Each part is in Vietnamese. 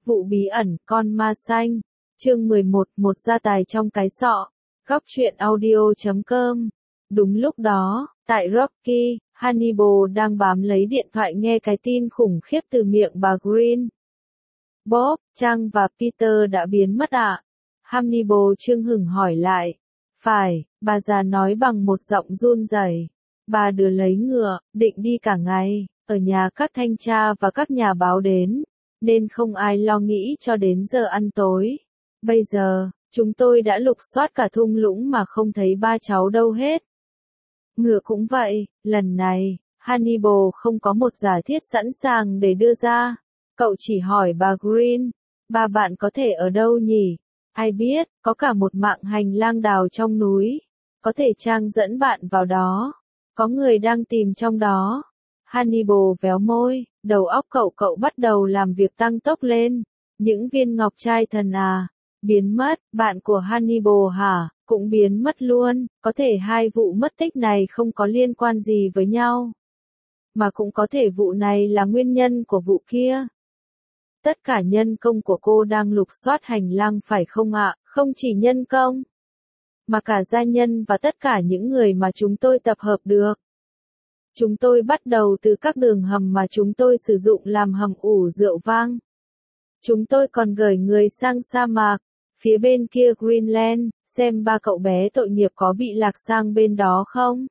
Vụ bí ẩn, con ma xanh. Chương 11, một gia tài trong cái sọ. Góc truyện audio.com. Đúng lúc đó, tại Rocky, Hannibal đang bám lấy điện thoại nghe cái tin khủng khiếp từ miệng bà Green. Bob, Trang và Peter đã biến mất ạ? Hannibal chưng hửng hỏi lại. Phải, bà già nói bằng một giọng run rẩy. Bà đưa lấy ngựa, định đi cả ngày, ở nhà các thanh tra và các nhà báo đến, nên không ai lo nghĩ cho đến giờ ăn tối. Bây giờ, chúng tôi đã lục soát cả thung lũng mà không thấy ba cháu đâu hết. Ngựa cũng vậy, lần này, Hannibal không có một giả thiết sẵn sàng để đưa ra. Cậu chỉ hỏi bà Green, ba bạn có thể ở đâu nhỉ? Ai biết, có cả một mạng hành lang đào trong núi. Có thể Trang dẫn bạn vào đó. Có người đang tìm trong đó. Hannibal véo môi, đầu óc cậu bắt đầu làm việc tăng tốc lên. Những viên ngọc trai thần à? Biến mất, bạn của Hannibal hả? Cũng biến mất luôn, có thể hai vụ mất tích này không có liên quan gì với nhau. Mà cũng có thể vụ này là nguyên nhân của vụ kia. Tất cả nhân công của cô đang lục soát hành lang phải không ạ? Không chỉ nhân công, mà cả gia nhân và tất cả những người mà chúng tôi tập hợp được. Chúng tôi bắt đầu từ các đường hầm mà chúng tôi sử dụng làm hầm ủ rượu vang. Chúng tôi còn gửi người sang sa mạc, phía bên kia Greenland, xem ba cậu bé tội nghiệp có bị lạc sang bên đó không.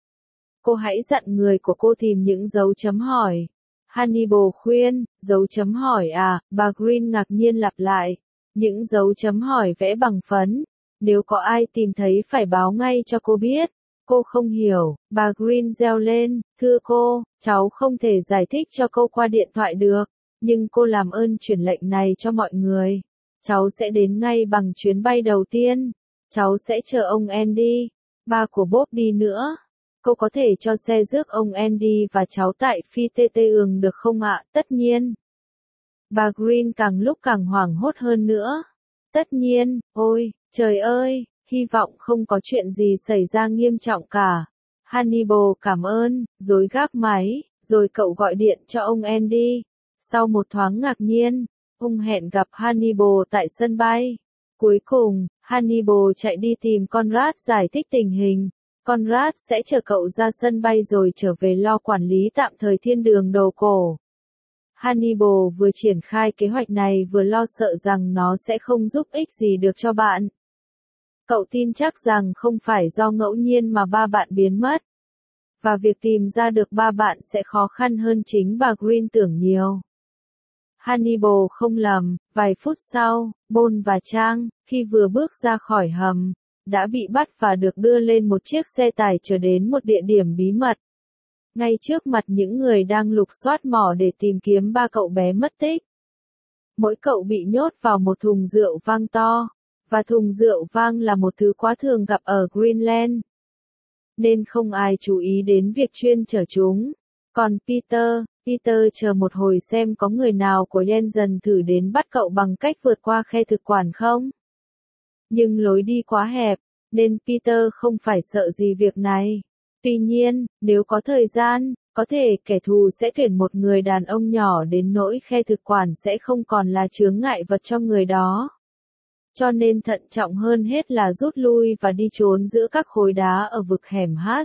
Cô hãy dặn người của cô tìm những dấu chấm hỏi. Hannibal khuyên, dấu chấm hỏi à? Bà Green ngạc nhiên lặp lại. Những dấu chấm hỏi vẽ bằng phấn. Nếu có ai tìm thấy phải báo ngay cho cô biết. Cô không hiểu, bà Green reo lên, thưa cô, cháu không thể giải thích cho cô qua điện thoại được, nhưng cô làm ơn truyền lệnh này cho mọi người. Cháu sẽ đến ngay bằng chuyến bay đầu tiên. Cháu sẽ chờ ông Andy, ba của Bob đi nữa. Cô có thể cho xe rước ông Andy và cháu tại Phi TT được không ạ? Tất nhiên. Bà Green càng lúc càng hoảng hốt hơn nữa. Tất nhiên, ôi, trời ơi, hy vọng không có chuyện gì xảy ra nghiêm trọng cả. Hannibal cảm ơn, rồi gác máy, rồi cậu gọi điện cho ông Andy. Sau một thoáng ngạc nhiên, ông hẹn gặp Hannibal tại sân bay. Cuối cùng, Hannibal chạy đi tìm Conrad giải thích tình hình. Conrad sẽ chở cậu ra sân bay rồi trở về lo quản lý tạm thời thiên đường đồ cổ. Hannibal vừa triển khai kế hoạch này vừa lo sợ rằng nó sẽ không giúp ích gì được cho bạn. Cậu tin chắc rằng không phải do ngẫu nhiên mà ba bạn biến mất. Và việc tìm ra được ba bạn sẽ khó khăn hơn chính bà Green tưởng nhiều. Hannibal không lầm, vài phút sau, Bôn và Trang, khi vừa bước ra khỏi hầm, đã bị bắt và được đưa lên một chiếc xe tải chở đến một địa điểm bí mật. Ngay trước mặt những người đang lục soát mỏ để tìm kiếm ba cậu bé mất tích. Mỗi cậu bị nhốt vào một thùng rượu vang to, và thùng rượu vang là một thứ quá thường gặp ở Greenland. Nên không ai chú ý đến việc chuyên chở chúng. Còn Peter chờ một hồi xem có người nào của Jensen thử đến bắt cậu bằng cách vượt qua khe thực quản không. Nhưng lối đi quá hẹp, nên Peter không phải sợ gì việc này. Tuy nhiên, nếu có thời gian, có thể kẻ thù sẽ tuyển một người đàn ông nhỏ đến nỗi khe thực quản sẽ không còn là chướng ngại vật cho người đó. Cho nên thận trọng hơn hết là rút lui và đi trốn giữa các khối đá ở vực hẻm Haas.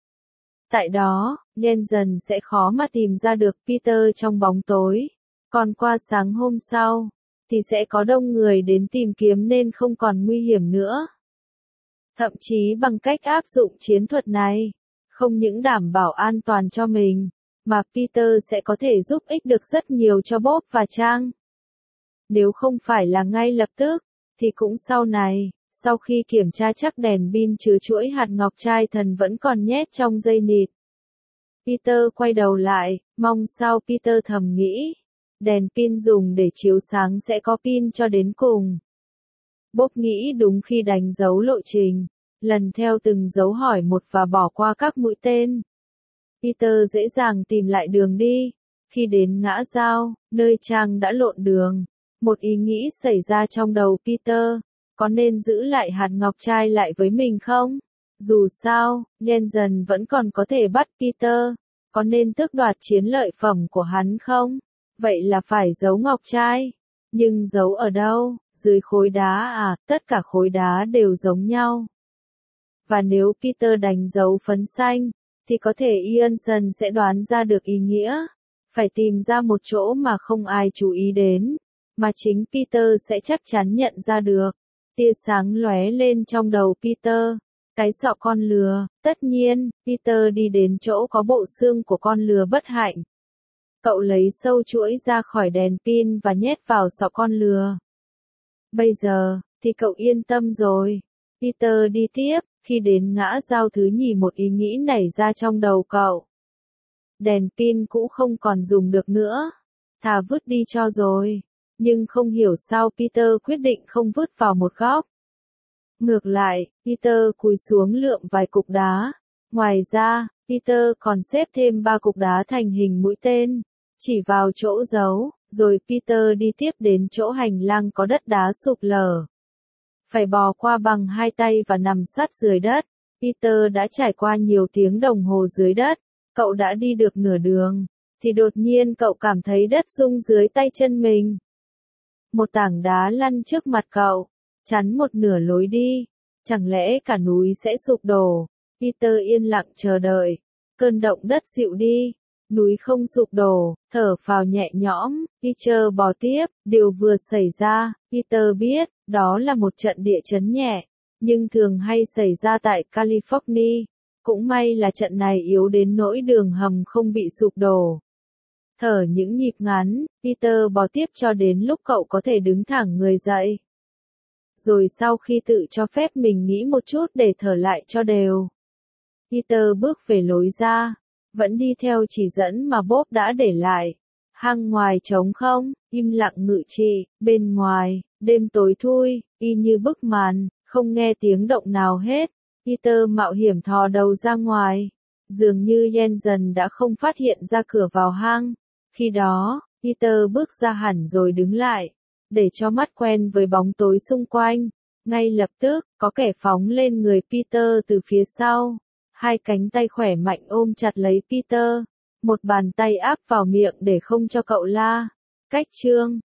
Tại đó, Jensen sẽ khó mà tìm ra được Peter trong bóng tối. Còn qua sáng hôm sau, thì sẽ có đông người đến tìm kiếm nên không còn nguy hiểm nữa. Thậm chí bằng cách áp dụng chiến thuật này, không những đảm bảo an toàn cho mình, mà Peter sẽ có thể giúp ích được rất nhiều cho Bob và Trang. Nếu không phải là ngay lập tức, thì cũng sau này, sau khi kiểm tra chắc đèn pin chứa chuỗi hạt ngọc trai thần vẫn còn nhét trong dây nịt. Peter quay đầu lại, mong sao Peter thầm nghĩ. Đèn pin dùng để chiếu sáng sẽ có pin cho đến cùng. Bob nghĩ đúng khi đánh dấu lộ trình, lần theo từng dấu hỏi một và bỏ qua các mũi tên. Peter dễ dàng tìm lại đường đi. Khi đến ngã giao, nơi Trang đã lộn đường, một ý nghĩ xảy ra trong đầu Peter, có nên giữ lại hạt ngọc trai lại với mình không? Dù sao, Jensen vẫn còn có thể bắt Peter, có nên tước đoạt chiến lợi phẩm của hắn không? Vậy là phải giấu ngọc trai. Nhưng giấu ở đâu? Dưới khối đá à? Tất cả khối đá đều giống nhau. Và nếu Peter đánh dấu phấn xanh, thì có thể Ianson sẽ đoán ra được ý nghĩa. Phải tìm ra một chỗ mà không ai chú ý đến, mà chính Peter sẽ chắc chắn nhận ra được. Tia sáng lóe lên trong đầu Peter. Cái sọ con lừa, tất nhiên, Peter đi đến chỗ có bộ xương của con lừa bất hạnh. Cậu lấy sâu chuỗi ra khỏi đèn pin và nhét vào sọ con lừa. Bây giờ, thì cậu yên tâm rồi. Peter đi tiếp, khi đến ngã giao thứ nhì một ý nghĩ nảy ra trong đầu cậu. Đèn pin cũ không còn dùng được nữa. Thà vứt đi cho rồi. Nhưng không hiểu sao Peter quyết định không vứt vào một góc. Ngược lại, Peter cúi xuống lượm vài cục đá. Ngoài ra, Peter còn xếp thêm 3 cục đá thành hình mũi tên, chỉ vào chỗ giấu, rồi Peter đi tiếp đến chỗ hành lang có đất đá sụp lở. Phải bò qua bằng 2 tay và nằm sát dưới đất. Peter đã trải qua nhiều tiếng đồng hồ dưới đất. Cậu đã đi được nửa đường, thì đột nhiên cậu cảm thấy đất rung dưới tay chân mình. Một tảng đá lăn trước mặt cậu, chắn một nửa lối đi. Chẳng lẽ cả núi sẽ sụp đổ? Peter yên lặng chờ đợi. Cơn động đất dịu đi. Núi không sụp đổ, thở phào nhẹ nhõm. Peter bò tiếp. Điều vừa xảy ra, Peter biết, đó là một trận địa chấn nhẹ. Nhưng thường hay xảy ra tại California. Cũng may là trận này yếu đến nỗi đường hầm không bị sụp đổ. Thở những nhịp ngắn, Peter bò tiếp cho đến lúc cậu có thể đứng thẳng người dậy. Rồi sau khi tự cho phép mình nghĩ một chút để thở lại cho đều, Peter bước về lối ra, vẫn đi theo chỉ dẫn mà Bob đã để lại. Hang ngoài trống không, im lặng ngự trị, bên ngoài, đêm tối thui, y như bức màn, không nghe tiếng động nào hết. Peter mạo hiểm thò đầu ra ngoài. Dường như Jensen đã không phát hiện ra cửa vào hang. Khi đó, Peter bước ra hẳn rồi đứng lại, để cho mắt quen với bóng tối xung quanh. Ngay lập tức, có kẻ phóng lên người Peter từ phía sau. 2 cánh tay khỏe mạnh ôm chặt lấy Peter. Một bàn tay áp vào miệng để không cho cậu la. Cách chương